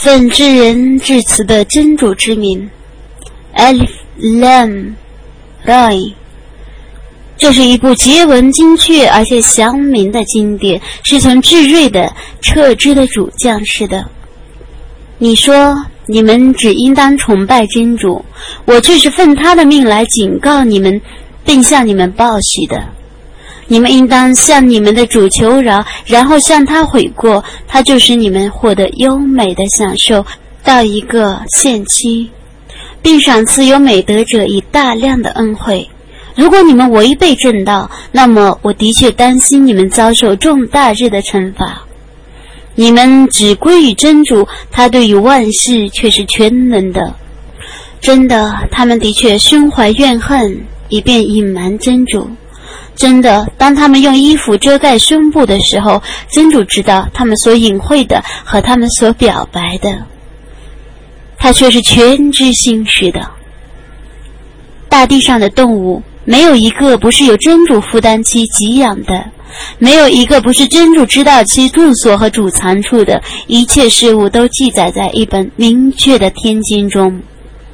奉至仁至慈的真主之名 Alif Lam Ra。 这是一部结文精确而且详明的经典，是从至睿的彻知的主降世的。你说你们只应当崇拜真主，我却是奉他的命来警告你们并向你们报喜的。你们应当向你们的主求饶，然后向他悔过，他就使你们获得优美的享受到一个限期，并赏赐有美德者以大量的恩惠。如果你们违背正道，那么我的确担心你们遭受重大日的惩罚。你们只归于真主，他对于万事却是全能的。真的，他们的确胸怀怨恨，以便隐瞒真主。真的，当他们用衣服遮盖胸部的时候，真主知道他们所隐晦的和他们所表白的，他却是全知心识的。大地上的动物没有一个不是由真主负担其给养的，没有一个不是真主知道其住所和主藏处的，一切事物都记载在一本明确的天经中。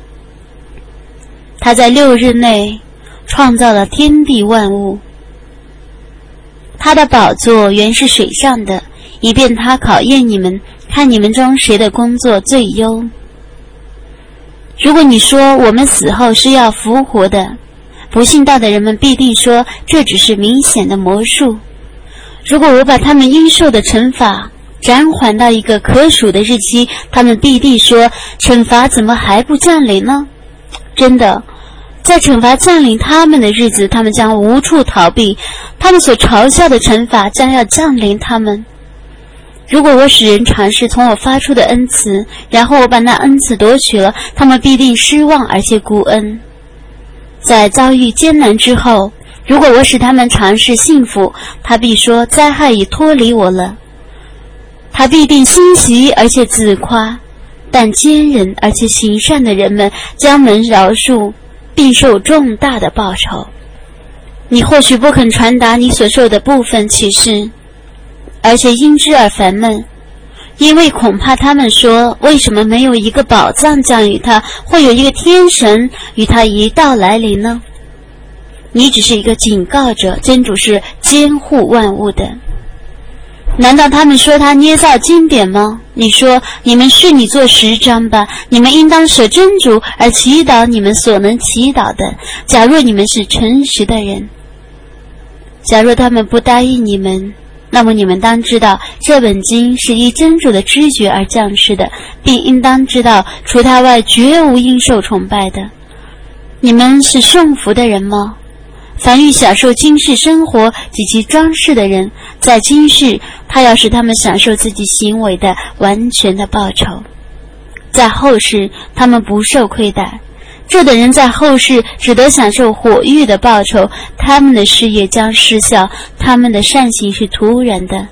他在6日内创造了天地万物，他的宝座原是水上的，以便他考验你们，看你们中谁的工作最优。如果你说我们死后是要复活的，不信道的人们必定说这只是明显的魔术。如果我把他们应受的惩罚暂缓到一个可数的日期，他们必定说惩罚怎么还不降临呢？真的，在惩罚降临他们的日子，他们将无处逃避，他们所嘲笑的惩罚将要降临他们。如果我使人尝试从我发出的恩慈，然后我把那恩慈夺取了，他们必定失望而且孤恩。在遭遇艰难之后，如果我使他们尝试幸福，他必说灾害已脱离我了。他必定欣喜而且自夸，但坚忍而且行善的人们将蒙饶恕，并受重大的报酬。你或许不肯传达你所受的部分启示，而且因之而烦闷，因为恐怕他们说为什么没有一个宝藏降于他，会有一个天神与他一道来临呢？你只是一个警告者，真主是监护万物的。难道他们说他捏造经典吗？你说你们是你做10章吧，你们应当舍真主而祈祷你们所能祈祷的，假若你们是诚实的人。假若他们不答应你们，那么你们当知道这本经是依真主的知觉而降世的，并应当知道除他外绝无应受崇拜的。你们是顺服的人吗？凡欲享受今世生活及其装饰的人，在今世他要使他们享受自己行为的完全的报酬，在后世他们不受亏待。这等人在后世只得享受火狱的报酬，他们的事业将失效，他们的善行是突然的。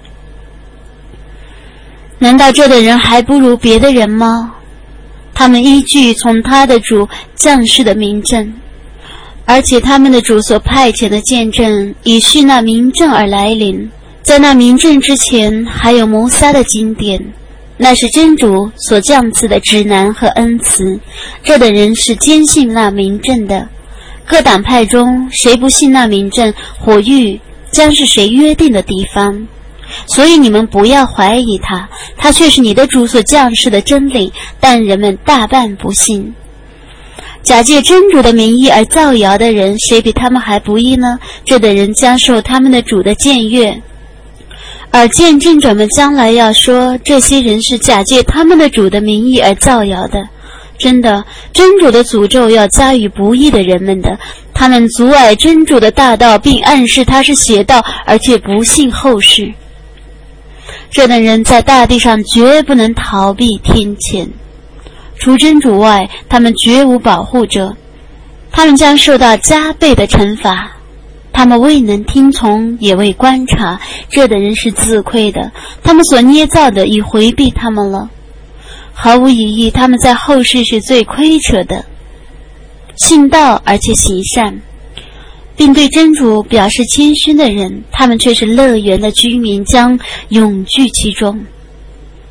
难道这等人还不如别的人吗？他们依据从他的主降世的明证，而且他们的主所派遣的见证已续那明证而来临。在那明证之前还有摩撒的经典，那是真主所降赐的指南和恩慈，这等人是坚信那明证的。各党派中谁不信那明证，火狱将是谁约定的地方。所以你们不要怀疑他，他却是你的主所降世的真理，但人们大半不信。假借真主的名义而造谣的人，谁比他们还不义呢？这等人将受他们的主的僭越。而见证者们将来要说，这些人是假借他们的主的名义而造谣的。真的，真主的诅咒要加于不义的人们的，他们阻碍真主的大道，并暗示他是邪道，而且不信后世。这等人在大地上绝不能逃避天谴，除真主外，他们绝无保护者，他们将受到加倍的惩罚。他们未能听从，也未观察，这等人是自亏的，他们所捏造的已回避他们了。毫无疑义，他们在后世是最亏扯的。信道而且行善，并对真主表示谦虚的人，他们却是乐园的居民，将永居其中。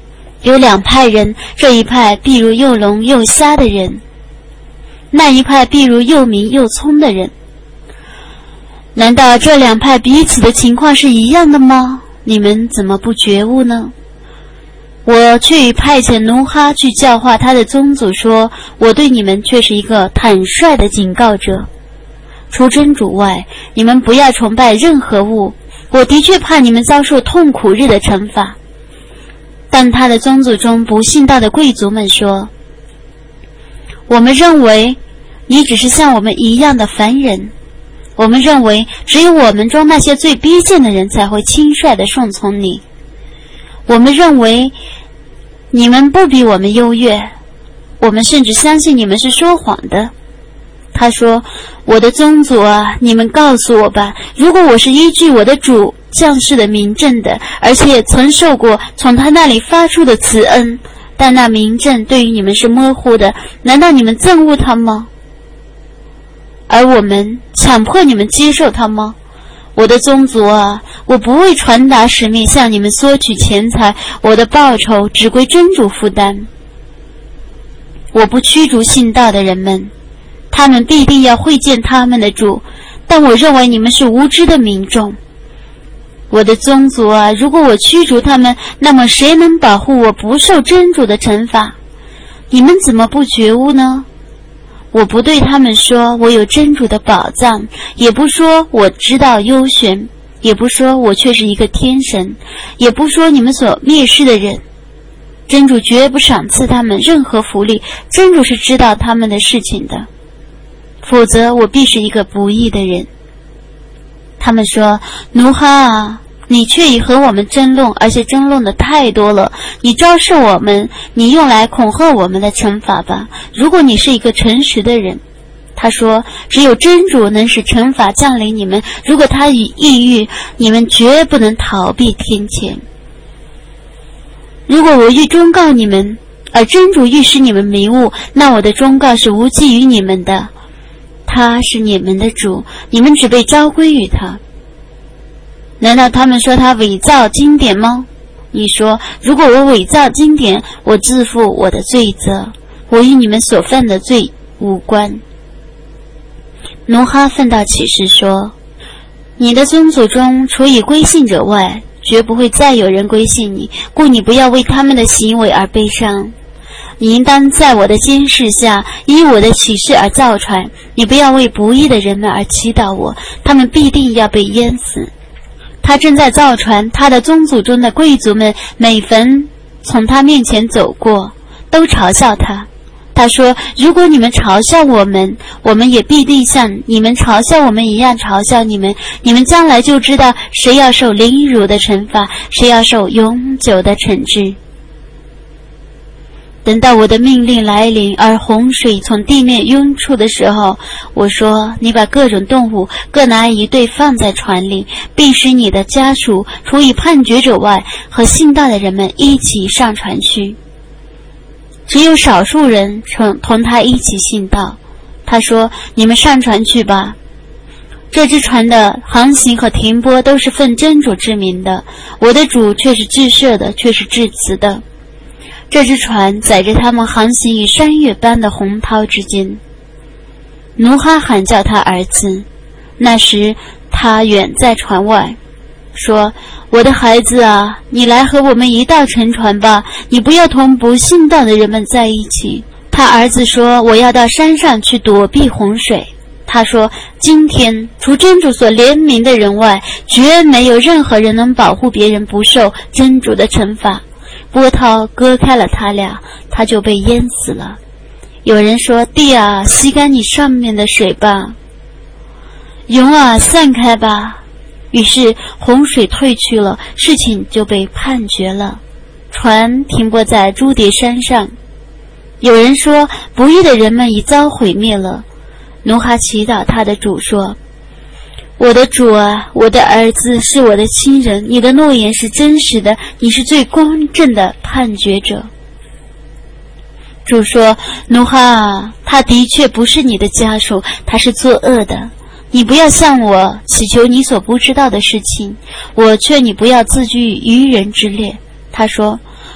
有两派人，这一派必如又聋又瞎的人，那一派必如又明又聪的人。难道这两派彼此的情况是一样的吗？你们怎么不觉悟呢？我却已派遣奴哈去教化他的宗族，说我对你们却是一个坦率的警告者。除真主外，你们不要崇拜任何物，我的确怕你们遭受痛苦日的惩罚。但他的宗族中不信道的贵族们说，我们认为你只是像我们一样的凡人，我们认为只有我们中那些最卑贱的人才会轻率地顺从你，我们认为你们不比我们优越，我们甚至相信你们是说谎的。他说，我的宗族啊，你们告诉我吧，如果我是依据我的主降世的明证的，而且曾受过从他那里发出的慈恩，但那明证对于你们是模糊的，难道你们憎恶他吗？而我们强迫你们接受他吗？我的宗族啊，我不为传达使命向你们索取钱财，我的报酬只归真主负担。我不驱逐信道的人们，他们必定要会见他们的主，但我认为你们是无知的民众。我的宗族啊，如果我驱逐他们，那么谁能保护我不受真主的惩罚？你们怎么不觉悟呢？我不对他们说我有真主的宝藏，也不说我知道幽玄，也不说我却是一个天神，也不说你们所蔑视的人。真主绝不赏赐他们任何福利，真主是知道他们的事情的，否则我必是一个不义的人。他们说，奴哈啊，你却已和我们争论，而且争论的太多了，你昭示我们，你用来恐吓我们的惩罚吧，如果你是一个诚实的人。他说，只有真主能使惩罚降临你们，如果他以抑郁，你们绝不能逃避天谴。如果我欲忠告你们，而真主欲使你们迷雾，那我的忠告是无济于你们的。他是你们的主，你们只被召归于他。难道他们说他伪造经典吗？你说，如果我伪造经典，我自负我的罪责，我与你们所犯的罪无关。奴哈奋道启示说，你的宗族中除以归信者外，绝不会再有人归信你，故你不要为他们的行为而悲伤。你应当在我的监视下，以我的启示而造船，你不要为不义的人们而祈祷我，他们必定要被淹死。他正在造船，他的宗族中的贵族们每逢从他面前走过，都嘲笑他。他说，如果你们嘲笑我们，我们也必定像你们嘲笑我们一样嘲笑你们，你们将来就知道谁要受凌辱的惩罚，谁要受永久的惩治。等到我的命令来临，而洪水从地面涌出的时候，我说，你把各种动物各拿一对放在船里，并使你的家属除以判决者外和信道的人们一起上船去。只有少数人同他一起信道。他说，你们上船去吧。这只船的航行和停泊都是奉真主之名的，我的主却是至赦的，却是至慈的。这只船载着他们航行于山岳般的洪涛之间。奴哈喊叫他儿子，那时他远在船外，说，我的孩子啊，你来和我们一道乘船吧，你不要同不信道的人们在一起。他儿子说，我要到山上去躲避洪水。他说，今天除真主所怜悯的人外，绝没有任何人能保护别人不受真主的惩罚。波涛割开了他俩，他就被淹死了。有人说，地啊，吸干你上面的水吧，云啊，散开吧。于是洪水退去了，事情就被判决了。船停泊在朱迭山上。有人说，不义的人们已遭毁灭了。奴哈祈祷他的主说，我的主啊，我的儿子是我的亲人，你的诺言是真实的，你是最公正的判决者。主说，奴哈啊，他的确不是你的家属，他是作恶的。你不要向我祈求你所不知道的事情，我劝你不要自居于愚人之列。他说，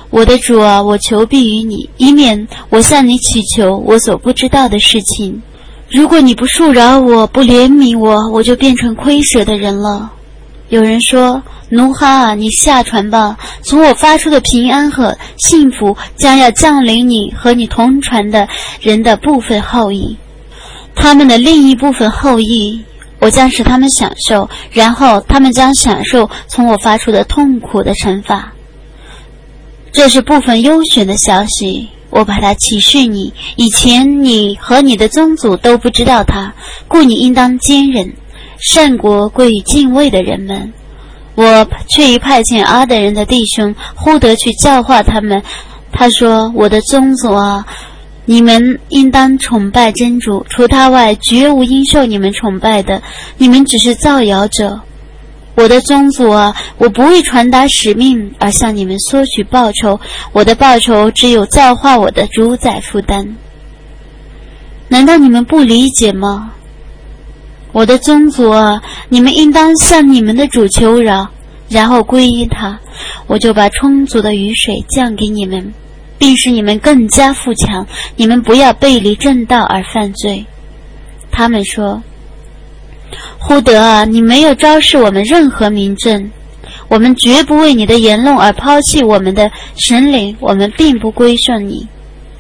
我的主啊，我求庇于你，以免我向你祈求我所不知道的事情。如果你不恕饶我，不怜悯我，我就变成亏舍的人了。有人说，奴哈啊，你下船吧，从我发出的平安和幸福将要降临你和你同船的人的部分后裔，他们的另一部分后裔我将使他们享受，然后他们将享受从我发出的痛苦的惩罚。这是部分优选的消息，我把它启示你，以前你和你的宗族都不知道它，故你应当坚忍。善国归于敬畏的人们，我却已派遣阿德人的弟兄忽得去教化他们。他说，我的宗族啊，你们应当崇拜真主，除他外绝无应受你们崇拜的，你们只是造谣者。我的宗族啊，我不为传达使命而向你们索取报酬，我的报酬只有造化我的主宰负担。难道你们不理解吗？我的宗族啊，你们应当向你们的主求饶，然后皈依他，我就把充足的雨水降给你们，并使你们更加富强，你们不要背离正道而犯罪。他们说，忽得啊，你没有昭示我们任何明证，我们绝不为你的言论而抛弃我们的神灵，我们并不归顺你。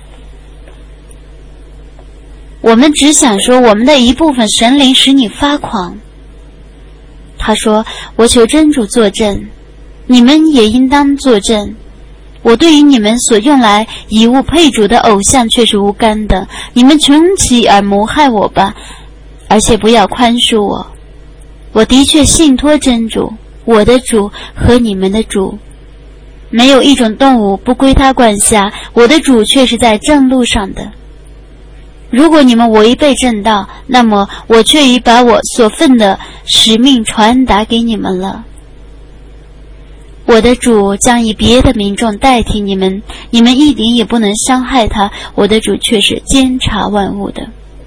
我们只想说，我们的一部分神灵使你发狂。他说，我求真主作证，你们也应当作证，我对于你们所用来以物配主的偶像却是无干的，你们穷其而谋害我吧，而且不要宽恕我。我的确信托真主，我的主和你们的主，没有一种动物不归他管辖，我的主却是在正路上的。如果你们违背正道，那么我却已把我所分的使命传达给你们了。我的主将以别的民众代替你们，你们一点也不能伤害他，我的主却是监察万物的。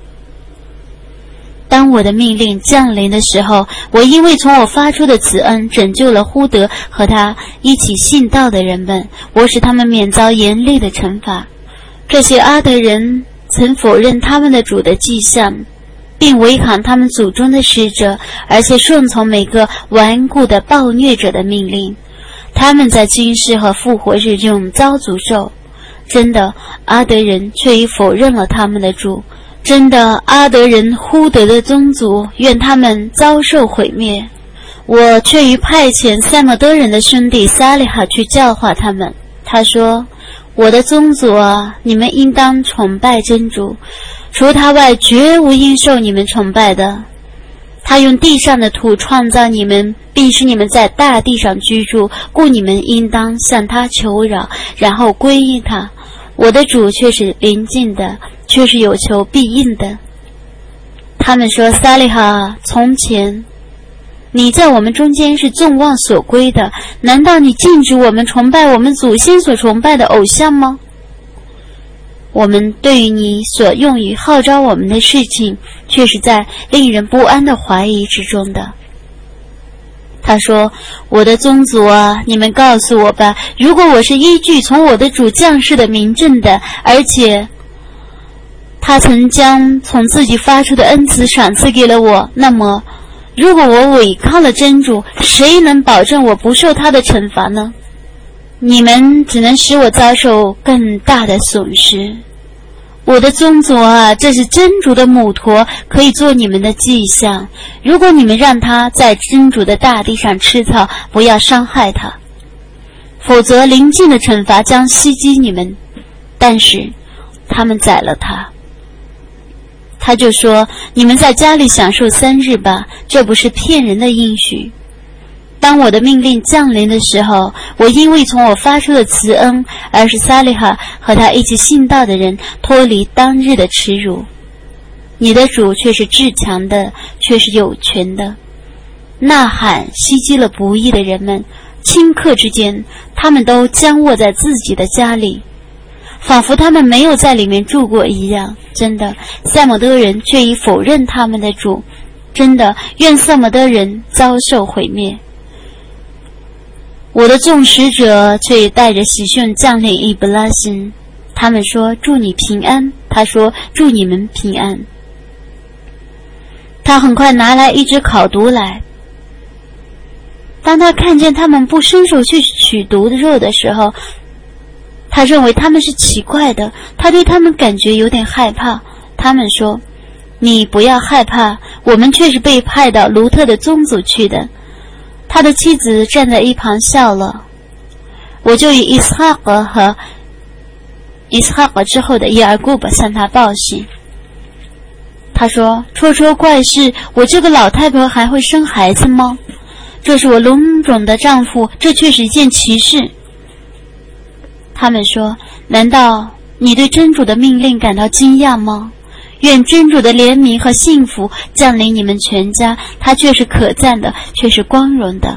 当我的命令降临的时候，我因为从我发出的慈恩拯救了忽得和他一起信道的人们，我使他们免遭严厉的惩罚。这些阿德人曾否认他们的主的迹象，并违抗他们祖宗的使者，而且顺从每个顽固的暴虐者的命令。他们在今世和复活日中遭诅咒。真的，阿德人却已否认了他们的主。真的，阿德人忽得的宗族，愿他们遭受毁灭。我却于派遣塞莫德人的兄弟撒利哈去教化他们。他说，我的宗族啊，你们应当崇拜真主，除他外绝无应受你们崇拜的。他用地上的土创造你们，并使你们在大地上居住，故你们应当向他求饶，然后皈依他。我的主却是临近的，却是有求必应的。他们说，撒利哈，从前你在我们中间是众望所归的，难道你禁止我们崇拜我们祖先所崇拜的偶像吗？我们对于你所用于号召我们的事情，却是在令人不安的怀疑之中的。他说，我的宗族啊，你们告诉我吧，如果我是依据从我的主降世的明证的，而且他曾将从自己发出的恩慈赏赐给了我，那么如果我违抗了真主，谁能保证我不受他的惩罚呢？你们只能使我遭受更大的损失。我的宗族啊，这是真主的母驼，可以做你们的迹象。如果你们让它在真主的大地上吃草，不要伤害它，否则临近的惩罚将袭击你们。但是他们宰了它。他就说，你们在家里享受3日吧，这不是骗人的应许。当我的命令降临的时候，我因为从我发出的慈恩，而使撒利哈和他一起信道的人脱离当日的耻辱。你的主却是至强的，却是有权的。呐喊袭击了不义的人们，顷刻之间，他们都僵卧在自己的家里，仿佛他们没有在里面住过一样。真的，塞摩德人却已否认他们的主。真的，愿塞摩德人遭受毁灭。 我的众使者却也带着喜讯降临伊布拉辛，他们说祝你平安，他说祝你们平安。他很快拿来一只烤犊来，当他看见他们不伸手去取犊的肉的时候，他认为他们是奇怪的，他对他们感觉有点害怕。他们说，你不要害怕，我们却是被派到卢特的宗族去的。他的妻子站在一旁笑了。我就以伊斯哈格和伊斯哈格之后的伊尔古巴向他报喜。他说，说说怪事，我这个老太婆还会生孩子吗？这是我龙种的丈夫，这却是一件奇事。他们说，难道你对真主的命令感到惊讶吗？愿真主的怜悯和幸福降临你们全家，他却是可赞的，却是光荣的。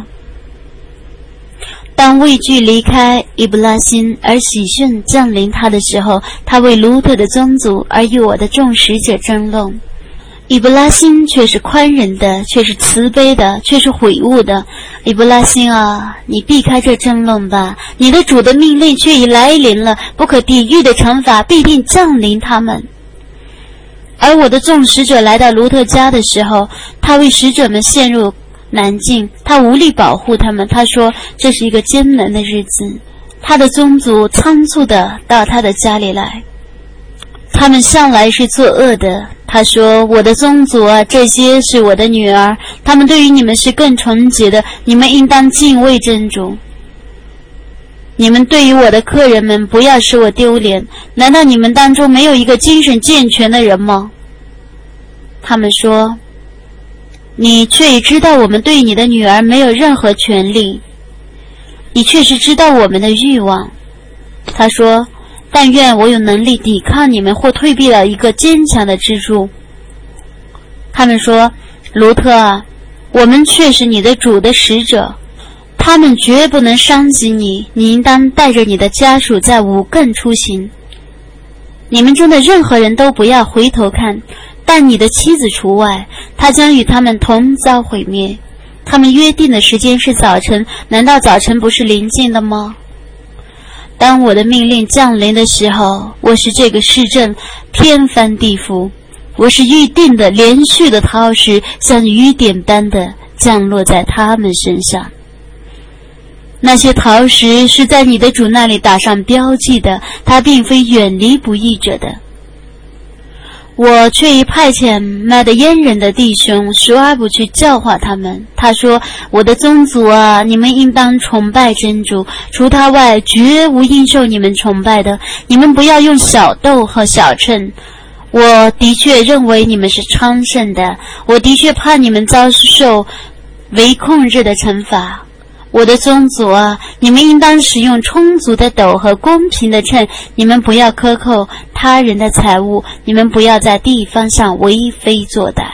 当畏惧离开伊布拉辛而喜讯降临他的时候，他为卢特的宗族而与我的众使者争论。伊布拉辛却是宽仁的，却是慈悲的，却是悔悟的。伊布拉辛啊，你避开这争论吧，你的主的命令却已来临了，不可抵御的惩罚必定降临他们。而我的众使者来到卢特家的时候，他为使者们陷入难境，他无力保护他们。他说这是一个艰难的日子。他的宗族仓促地到他的家里来，他们向来是作恶的。他说，我的宗族啊，这些是我的女儿，他们对于你们是更纯洁的，你们应当敬畏真主。你们对于我的客人们不要使我丢脸，难道你们当中没有一个精神健全的人吗？他们说，你却也知道我们对你的女儿没有任何权利，你确实知道我们的欲望。他说，但愿我有能力抵抗你们或退避了一个坚强的支柱。他们说，卢特啊，我们却是你的主的使者，他们绝不能伤及你，你应当带着你的家属在五更出行。你们中的任何人都不要回头看，但你的妻子除外，她将与他们同遭毁灭。他们约定的时间是早晨，难道早晨不是临近的吗？当我的命令降临的时候，我使这个市镇天翻地覆，我是预定的连续的涛石像雨点般的降落在他们身上。那些陶石是在你的主那里打上标记的，他并非远离不义者的。我却已派遣麦德烟人的弟兄舒阿布去教化他们。他说，我的宗族啊，你们应当崇拜真主，除他外绝无应受你们崇拜的。你们不要用小斗和小秤。我的确认为你们是昌盛的，我的确怕你们遭受为控制的惩罚。我的宗族啊，你们应当使用充足的斗和公平的秤，你们不要克扣他人的财物，你们不要在地方上为非作歹。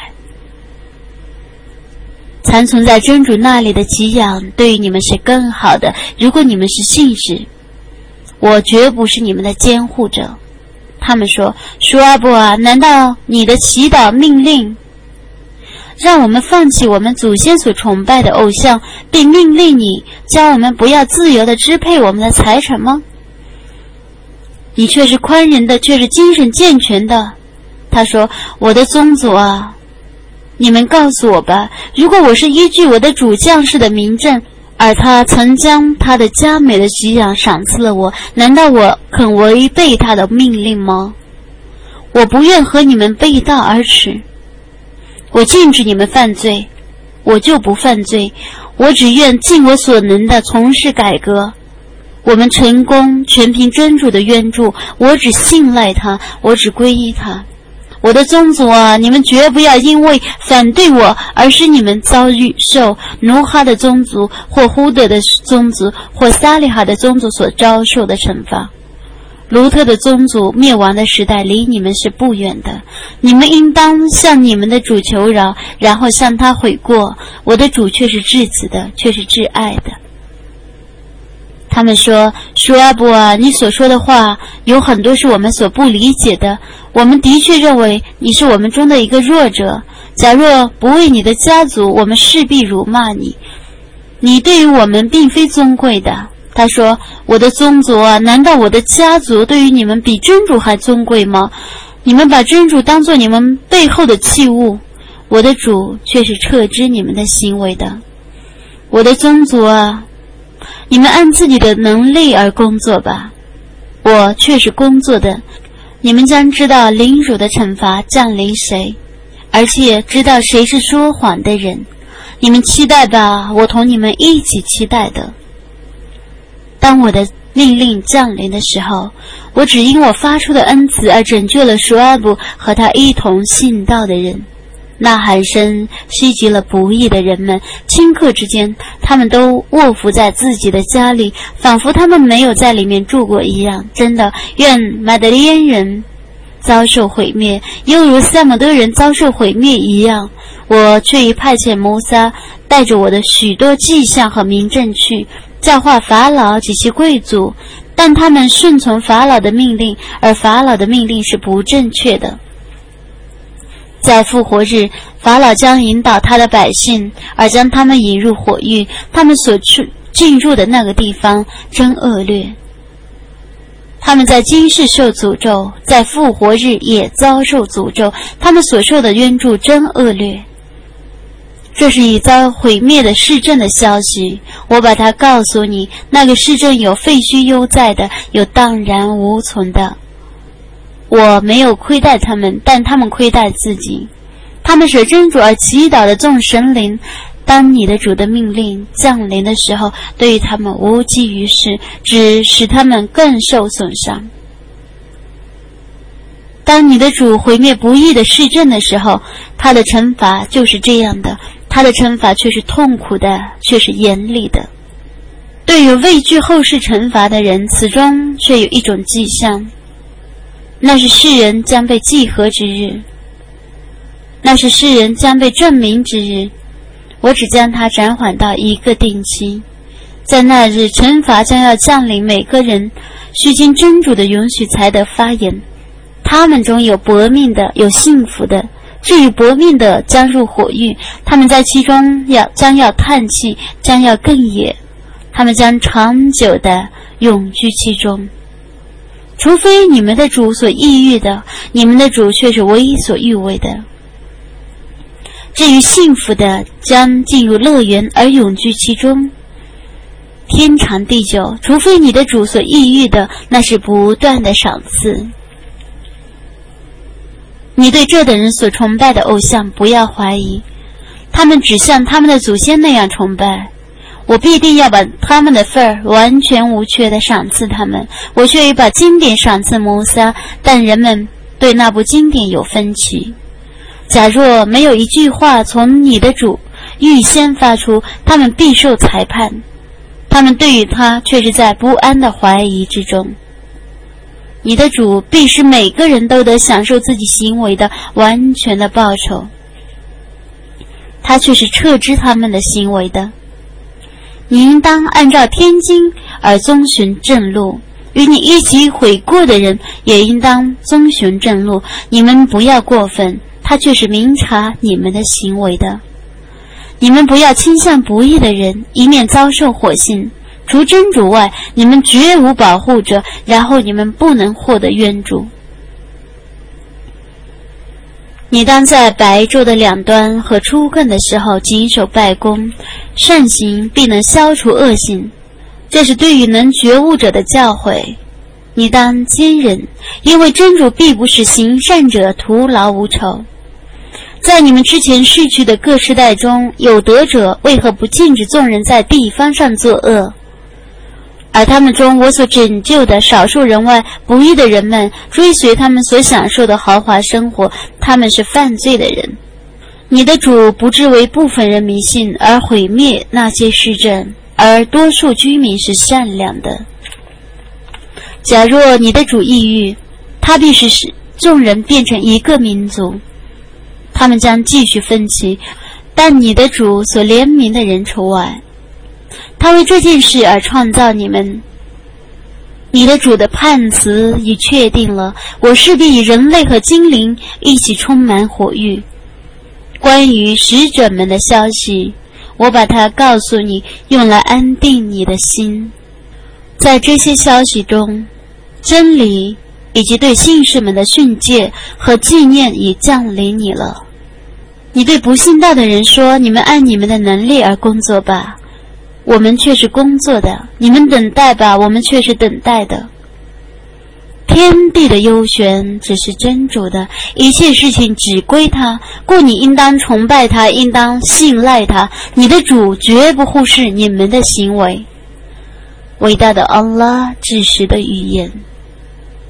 残存在真主那里的给养对于你们是更好的，如果你们是信使，我绝不是你们的监护者。他们说，舒阿布啊，难道你的祈祷命令让我们放弃我们祖先所崇拜的偶像，并命令你教我们不要自由地支配我们的财产吗？你却是宽仁的，却是精神健全的。他说，我的宗族啊，你们告诉我吧，如果我是依据我的主将士的名证，而他曾将他的佳美的给养赏赐了我，难道我肯违背他的命令吗？我不愿和你们背道而驰。我禁止你们犯罪，我就不犯罪，我只愿尽我所能的从事改革。我们成功全凭真主的援助，我只信赖他，我只皈依他。我的宗族啊，你们绝不要因为反对我而使你们遭遇受努哈的宗族或呼德的宗族或撒利哈的宗族所遭受的惩罚。卢特的宗族灭亡的时代离你们是不远的，你们应当向你们的主求饶，然后向他悔过。我的主却是至慈的，却是至爱的。他们说，舒阿布啊，你所说的话有很多是我们所不理解的，我们的确认为你是我们中的一个弱者，假若不为你的家族，我们势必辱骂你。 你对于我们并非尊贵的。他说，我的宗族啊，难道我的家族对于你们比真主还尊贵吗？你们把真主当作你们背后的器物，我的主却是撤知你们的行为的。我的宗族啊，你们按自己的能力而工作吧，我却是工作的。你们将知道凌辱的惩罚降临谁，而且知道谁是说谎的人。你们期待吧，我同你们一起期待的。当我的命令降临的时候，我只因我发出的恩慈而拯救了舒阿布和他一同信道的人。呐喊声袭击了不义的人们，顷刻之间，他们都卧伏在自己的家里，仿佛他们没有在里面住过一样。真的，愿马德里安人遭受毁灭，犹如塞姆德人遭受毁灭一样。我却已派遣摩撒带着我的许多迹象和民证去教化法老及其贵族，但他们顺从法老的命令，而法老的命令是不正确的。在复活日，法老将引导他的百姓，而将他们引入火狱，他们所进入的那个地方真恶劣。他们在今世受诅咒，在复活日也遭受诅咒，他们所受的冤助真恶劣。这是已遭毁灭的市镇的消息，我把它告诉你。那个市镇有废墟悠哉的，有荡然无存的。我没有亏待他们，但他们亏待自己。他们舍真主而祈祷的众神灵，当你的主的命令降临的时候，对于他们无济于事，只使他们更受损伤。当你的主毁灭不义的市镇的时候，他的惩罚就是这样的，他的惩罚却是痛苦的，却是严厉的。对于畏惧后世惩罚的人，此中却有一种迹象，那是世人将被集合之日，那是世人将被证明之日。我只将它暂缓到一个定期，在那日惩罚将要降临每个人，须经真主的允许才得发言。他们中有薄命的，有幸福的。至于薄命的，将入火狱，他们在其中将要叹气，将要更野，他们将长久的永居其中。除非你们的主所抑郁的，你们的主却是唯一所欲为的。至于幸福的，将进入乐园而永居其中，天长地久。除非你的主所抑郁的，那是不断的赏赐。你对这等人所崇拜的偶像不要怀疑，他们只像他们的祖先那样崇拜。我必定要把他们的份儿完全无缺地赏赐他们。我却已把经典赏赐摩撒，但人们对那部经典有分歧。假若没有一句话从你的主预先发出，他们必受裁判。他们对于他却是在不安的怀疑之中。你的主必使每个人都得享受自己行为的完全的报酬，他却是撤知他们的行为的。你应当按照天经而遵循正路，与你一起悔过的人也应当遵循正路。你们不要过分，他却是明察你们的行为的。你们不要倾向不义的人，以免遭受火刑。除真主外，你们绝无保护者，然后你们不能获得援助。你当在白昼的两端和出更的时候谨守拜功，善行必能消除恶行，这是对于能觉悟者的教诲。你当坚忍，因为真主必不使行善者徒劳无酬。在你们之前逝去的各世代中，有德者为何不禁止众人在地方上作恶？而他们中我所拯救的少数人外，不义的人们追随他们所享受的豪华生活，他们是犯罪的人。你的主不至为部分人迷信而毁灭那些市镇，而多数居民是善良的。假若你的主抑郁，他必使众人变成一个民族，他们将继续分歧，但你的主所怜悯的人除外。他为这件事而创造你们。你的主的判词已确定了，我势必以人类和精灵一起充满火狱。关于使者们的消息， 我把它告诉你，用来安定你的心。在这些消息中，真理以及对信士们的训诫和纪念已降临你了。你对不信道的人说，你们按你们的能力而工作吧，我们却是工作的；你们等待吧，我们却是等待的。天地的幽玄只是真主的，一切事情只归他，故你应当崇拜他，应当信赖他。你的主绝不忽视你们的行为。伟大的安拉至实的预言。